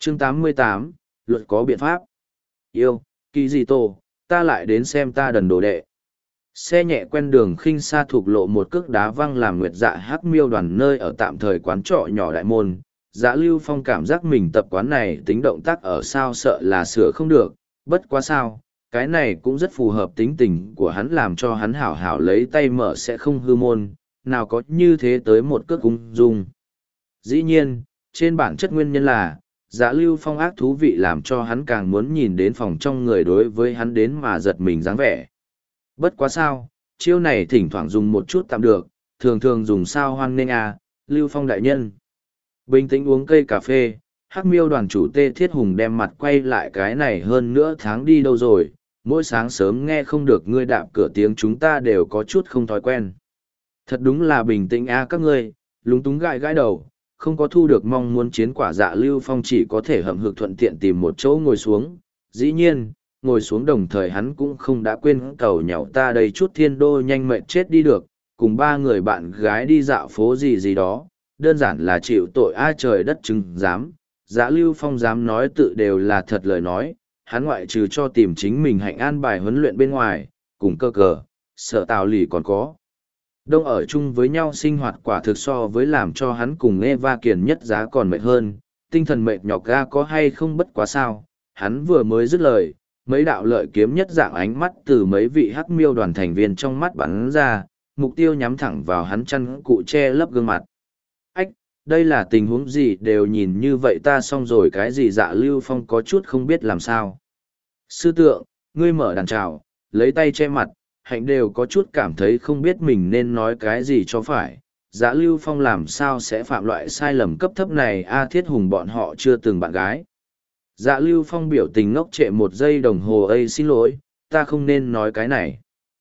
Chương 88, luật có biện pháp. Yêu, kỳ gì tổ, ta lại đến xem ta đần đồ đệ. Xe nhẹ quen đường khinh xa thuộc lộ một cước đá văng làm Nguyệt Dạ Hắc Miêu Đoàn nơi ở tạm thời quán trọ nhỏ đại môn. Dạ Lưu Phong cảm giác mình tập quán này tính động tác ở sao sợ là sửa không được, bất quá sao, cái này cũng rất phù hợp tính tình của hắn làm cho hắn hảo hảo lấy tay mở sẽ không hư môn, nào có như thế tới một cước ung dung. Dĩ nhiên, trên bản chất nguyên nhân là, Dạ Lưu Phong ác thú vị làm cho hắn càng muốn nhìn đến phòng trong người đối với hắn đến mà giật mình dáng vẻ. Bất quá sao, chiêu này thỉnh thoảng dùng một chút tạm được, thường thường dùng sao hoan nghênh à, Lưu Phong đại nhân. Bình tĩnh uống cây cà phê, Hắc Miêu Đoàn chủ Tê Thiết Hùng đem mặt quay lại cái này hơn nữa tháng đi đâu rồi, mỗi sáng sớm nghe không được ngươi đạp cửa tiếng chúng ta đều có chút không thói quen. Thật đúng là bình tĩnh à các ngươi, lúng túng gãi gãi đầu, không có thu được mong muốn chiến quả. Dạ Lưu Phong chỉ có thể hậm hực thuận tiện tìm một chỗ ngồi xuống. Dĩ nhiên, ngồi xuống đồng thời hắn cũng không đã quên cầu nhậu ta đây chút thiên đô nhanh mệt chết đi được, cùng ba người bạn gái đi dạo phố gì gì đó, đơn giản là chịu tội ai trời đất chứng dám. Dạ Lưu Phong dám nói tự đều là thật lời nói, hắn ngoại trừ cho tìm chính mình hạnh an bài huấn luyện bên ngoài, cùng cơ cờ, sợ tào lì còn có. Đông ở chung với nhau sinh hoạt quả thực so với làm cho hắn cùng Eva Kiền nhất giá còn mệt hơn, tinh thần mệt nhọc ga có hay không bất quá sao, hắn vừa mới dứt lời, mấy đạo lợi kiếm nhất dạng ánh mắt từ mấy vị Hắc Miêu Đoàn thành viên trong mắt bắn ra, mục tiêu nhắm thẳng vào hắn chăn cụ che lấp gương mặt. Ách, đây là tình huống gì đều nhìn như vậy ta xong rồi cái gì. Dạ Lưu Phong có chút không biết làm sao. Sư tượng, ngươi mở đàn trào, lấy tay che mặt, hạnh đều có chút cảm thấy không biết mình nên nói cái gì cho phải. Dạ Lưu Phong làm sao sẽ phạm loại sai lầm cấp thấp này a Thiết Hùng bọn họ chưa từng bạn gái. Dạ Lưu Phong biểu tình ngốc trệ một giây đồng hồ ây xin lỗi, ta không nên nói cái này.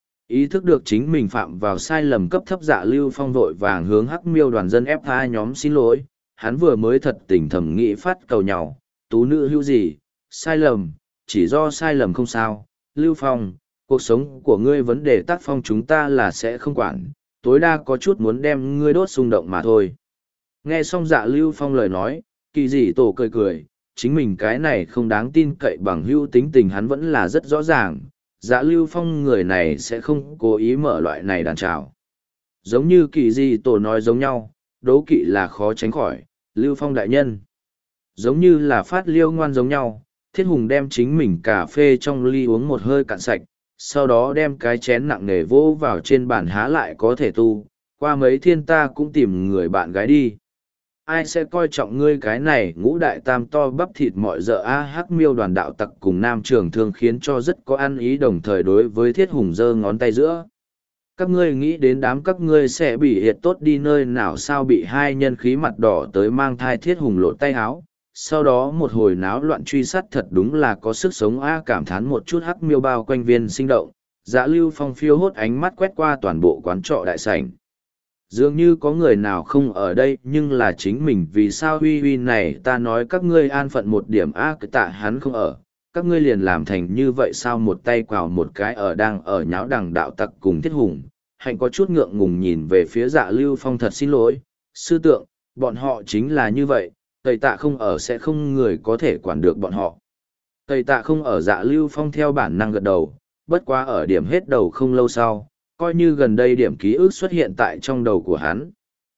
Ý thức được chính mình phạm vào sai lầm cấp thấp. Dạ Lưu Phong vội vàng hướng Hắc Miêu Đoàn dân F2 nhóm xin lỗi, hắn vừa mới thật tình thầm nghĩ phát cầu nhau, tú nữ hữu gì, sai lầm, chỉ do sai lầm không sao. Lưu Phong, cuộc sống của ngươi vấn đề tác phong chúng ta là sẽ không quản, tối đa có chút muốn đem ngươi đốt xung động mà thôi. Nghe xong Dạ Lưu Phong lời nói, kỳ dị tổ cười cười, chính mình cái này không đáng tin cậy bằng hữu tính tình hắn vẫn là rất rõ ràng. Dạ Lưu Phong người này sẽ không cố ý mở loại này đàn trào. Giống như kỳ dị tổ nói giống nhau, đố kỵ là khó tránh khỏi, Lưu Phong đại nhân. Giống như là phát liêu ngoan giống nhau, Thiết Hùng đem chính mình cà phê trong ly uống một hơi cạn sạch, sau đó đem cái chén nặng nề vỗ vào trên bàn há lại có thể tu, qua mấy thiên ta cũng tìm người bạn gái đi. Ai sẽ coi trọng ngươi cái này ngũ đại tam to bắp thịt mọi dợ a Hắc Miêu Đoàn đạo tặc cùng nam trường thương khiến cho rất có ăn ý đồng thời đối với Thiết Hùng giơ ngón tay giữa. Các ngươi nghĩ đến đám các ngươi sẽ bị hiệt tốt đi nơi nào sao bị hai nhân khí mặt đỏ tới mang thai. Thiết Hùng lột tay áo, sau đó một hồi náo loạn truy sát thật đúng là có sức sống a cảm thán một chút. Hắc Miêu bao quanh viên sinh động, Dạ Lưu Phong phiêu hốt ánh mắt quét qua toàn bộ quán trọ đại sảnh. Dường như có người nào không ở đây nhưng là chính mình vì sao huy huy này ta nói các ngươi an phận một điểm a cái tạ hắn không ở, các ngươi liền làm thành như vậy sao một tay quào một cái ở đang ở nháo đằng đạo tặc cùng Thiết Hùng. Hạnh có chút ngượng ngùng nhìn về phía Dạ Lưu Phong thật xin lỗi, sư tượng, bọn họ chính là như vậy, Tây tạ không ở sẽ không người có thể quản được bọn họ. Tây tạ không ở. Dạ Lưu Phong theo bản năng gật đầu, bất quá ở điểm hết đầu không lâu sau, coi như gần đây điểm ký ức xuất hiện tại trong đầu của hắn.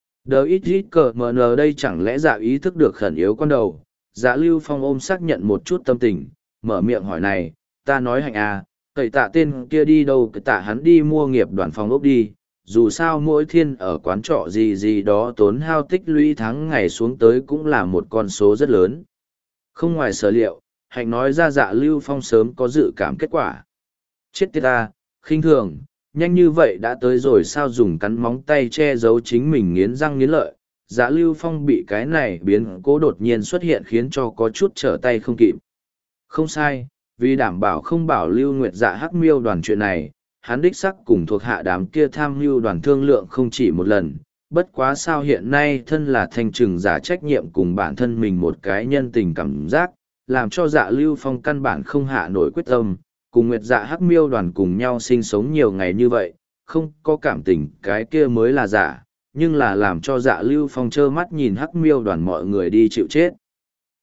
DXXCMN đây chẳng lẽ Dạ ý thức được khẩn yếu con đầu. Dạ Lưu Phong ôm xác nhận một chút tâm tình, mở miệng hỏi này, ta nói Hạnh à, Tây tạ tên kia đi đâu? Cái tạ hắn đi mua nghiệp đoàn phòng ốc đi, dù sao mỗi thiên ở quán trọ gì gì đó tốn hao tích lũy tháng ngày xuống tới cũng là một con số rất lớn. Không ngoài sở liệu, Hạnh nói ra. Dạ Lưu Phong sớm có dự cảm kết quả. Chết tiệt ta, khinh thường, nhanh như vậy đã tới rồi sao? Dùng cắn móng tay che giấu chính mình nghiến răng nghiến lợi. Dạ Lưu Phong bị cái này biến cố đột nhiên xuất hiện khiến cho có chút trở tay không kịp. Không sai, vì đảm bảo không bảo lưu Nguyệt Dạ Hắc Miêu Đoàn chuyện này, hắn đích sắc cùng thuộc hạ đám kia tham mưu đoàn thương lượng không chỉ một lần. Bất quá sao hiện nay thân là thanh trừng giả trách nhiệm cùng bản thân mình một cái nhân tình cảm giác, làm cho Dạ Lưu Phong căn bản không hạ nổi quyết tâm, cùng Nguyệt Dạ Hắc Miêu Đoàn cùng nhau sinh sống nhiều ngày như vậy, không có cảm tình cái kia mới là giả, nhưng là làm cho Dạ Lưu Phong trơ mắt nhìn Hắc Miêu Đoàn mọi người đi chịu chết.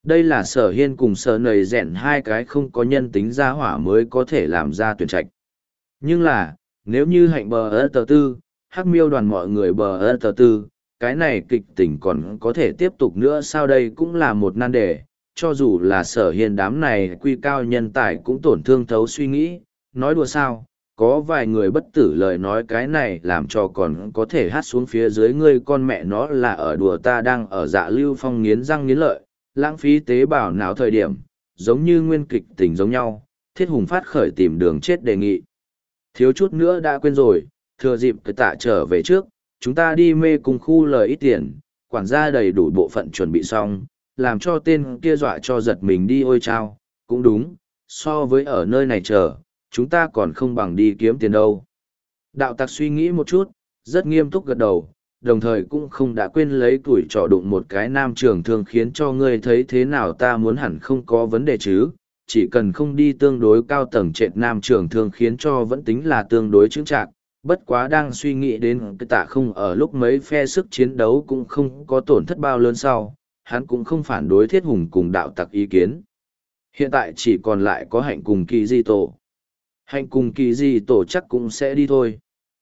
Đây là Sở Hiên cùng Sở Nầy Rèn hai cái không có nhân tính gia hỏa mới có thể làm ra tuyển trạch. Nhưng là, nếu như hạnh bờ ơ tờ tư, hắc miêu đoàn mọi người bờ ơ tờ tư, cái này kịch tình còn có thể tiếp tục nữa sao, đây cũng là một nan đề. Cho dù là Sở Hiên đám này quy cao nhân tài cũng tổn thương thấu suy nghĩ, nói đùa sao, có vài người bất tử lời nói cái này làm cho còn có thể hát xuống phía dưới ngươi con mẹ nó là ở đùa ta đang ở Dạ Lưu Phong nghiến răng nghiến lợi, lãng phí tế bào não thời điểm, giống như nguyên kịch tình giống nhau, Thiết Hùng phát khởi tìm đường chết đề nghị. Thiếu chút nữa đã quên rồi, thừa dịp cái tạ trở về trước, chúng ta đi mê cùng khu lời ít tiền, quản gia đầy đủ bộ phận chuẩn bị xong, làm cho tên kia dọa cho giật mình đi ôi chao, cũng đúng, so với ở nơi này chờ, chúng ta còn không bằng đi kiếm tiền đâu. Đạo tặc suy nghĩ một chút, rất nghiêm túc gật đầu, đồng thời cũng không đã quên lấy tuổi trọ đụng một cái nam trường thương khiến cho ngươi thấy thế nào ta muốn hẳn không có vấn đề chứ, chỉ cần không đi tương đối cao tầng trệt nam trường thương khiến cho vẫn tính là tương đối chững chạc, bất quá đang suy nghĩ đến cái tạ không ở lúc mấy phe sức chiến đấu cũng không có tổn thất bao lớn sau, hắn cũng không phản đối Thiết Hùng cùng đạo tặc ý kiến. Hiện tại chỉ còn lại có hạnh cùng kỳ di tổ. Hạnh cùng kỳ di tổ chắc cũng sẽ đi thôi.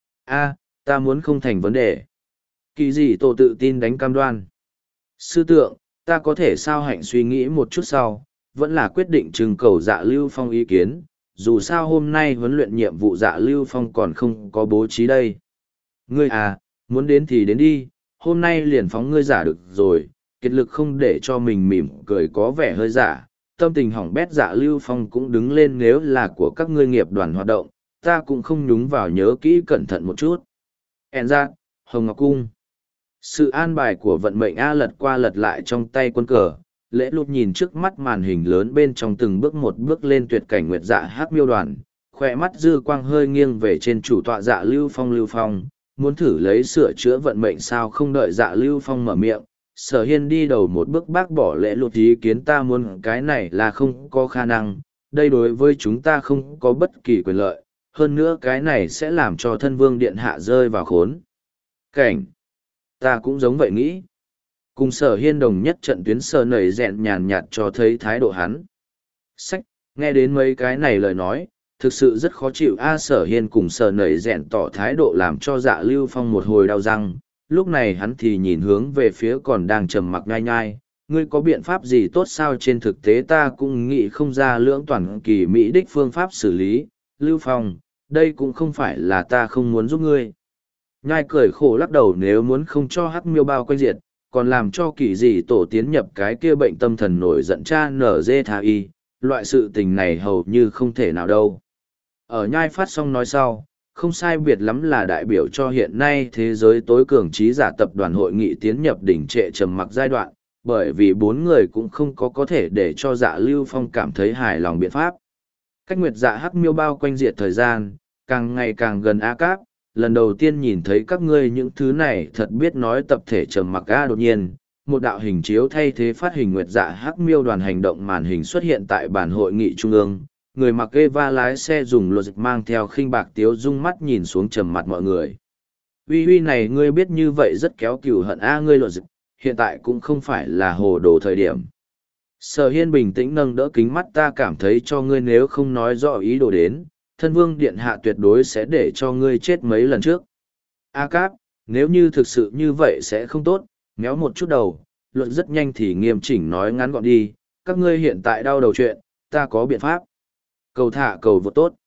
A, ta muốn không thành vấn đề. Kỳ di tổ tự tin đánh cam đoan. Sư tượng, ta có thể sao hạnh suy nghĩ một chút sau, vẫn là quyết định trưng cầu Dạ Lưu Phong ý kiến, dù sao hôm nay huấn luyện nhiệm vụ Dạ Lưu Phong còn không có bố trí đây. Ngươi à, muốn đến thì đến đi, hôm nay liền phóng ngươi giả được rồi, kiệt lực không để cho mình mỉm cười có vẻ hơi giả. Tâm tình hỏng bét Dạ Lưu Phong cũng đứng lên nếu là của các ngươi nghiệp đoàn hoạt động, ta cũng không nhúng vào nhớ kỹ cẩn thận một chút. En ra, Hồng Ngọc Cung. Sự an bài của vận mệnh A lật qua lật lại trong tay quân cờ, lễ lụt nhìn trước mắt màn hình lớn bên trong từng bước một bước lên tuyệt cảnh nguyệt dạ hát miêu đoàn, khỏe mắt dư quang hơi nghiêng về trên chủ tọa Dạ Lưu Phong, muốn thử lấy sửa chữa vận mệnh sao không đợi Dạ Lưu Phong mở miệng. Sở Hiên đi đầu một bước bác bỏ lễ lụt ý kiến ta muốn cái này là không có khả năng, đây đối với chúng ta không có bất kỳ quyền lợi, hơn nữa cái này sẽ làm cho thân vương điện hạ rơi vào khốn cảnh. Ta cũng giống vậy nghĩ. Cùng Sở Hiên đồng nhất trận tuyến Sở Nầy Rèn nhàn nhạt cho thấy thái độ hắn. Sách, nghe đến mấy cái này lời nói, thực sự rất khó chịu Sở Hiên cùng Sở Nầy Rèn tỏ thái độ làm cho Dạ Lưu Phong một hồi đau răng. Lúc này hắn thì nhìn hướng về phía còn đang trầm mặc nhai nhai, ngươi có biện pháp gì tốt sao trên thực tế ta cũng nghĩ không ra lưỡng toàn kỳ mỹ đích phương pháp xử lý, Lưu Phong, đây cũng không phải là ta không muốn giúp ngươi. Nhai cười khổ lắc đầu nếu muốn không cho hắc miêu bao quanh diệt, còn làm cho kỳ gì tổ tiến nhập cái kia bệnh tâm thần nổi giận cha nở dê thà y, loại sự tình này hầu như không thể nào đâu. Ở nhai phát xong nói sau, không sai biệt lắm là đại biểu cho hiện nay thế giới tối cường trí giả tập đoàn hội nghị tiến nhập đỉnh trệ trầm mặc giai đoạn, bởi vì bốn người cũng không có thể để cho Dạ Lưu Phong cảm thấy hài lòng biện pháp. Cách nguyệt dạ hắc miêu bao quanh diệt thời gian, càng ngày càng gần A Cáp, lần đầu tiên nhìn thấy các ngươi những thứ này thật biết nói tập thể trầm mặc A đột nhiên. Một đạo hình chiếu thay thế phát hình nguyệt dạ hắc miêu đoàn hành động màn hình xuất hiện tại bản hội nghị trung ương, người mặc Eva lái xe dùng logic mang theo khinh bạc tiếu dung mắt nhìn xuống trầm mặt mọi người. Uy uy này ngươi biết như vậy rất kéo cừu hận ngươi logic, hiện tại cũng không phải là hồ đồ thời điểm. Sở Hiên bình tĩnh nâng đỡ kính mắt ta cảm thấy cho ngươi nếu không nói rõ ý đồ đến, thân vương điện hạ tuyệt đối sẽ để cho ngươi chết mấy lần trước. A Cáp, nếu như thực sự như vậy sẽ không tốt, méo một chút đầu, luận rất nhanh thì nghiêm chỉnh nói ngắn gọn đi, các ngươi hiện tại đau đầu chuyện, ta có biện pháp. Cầu thả cầu vượt tốt.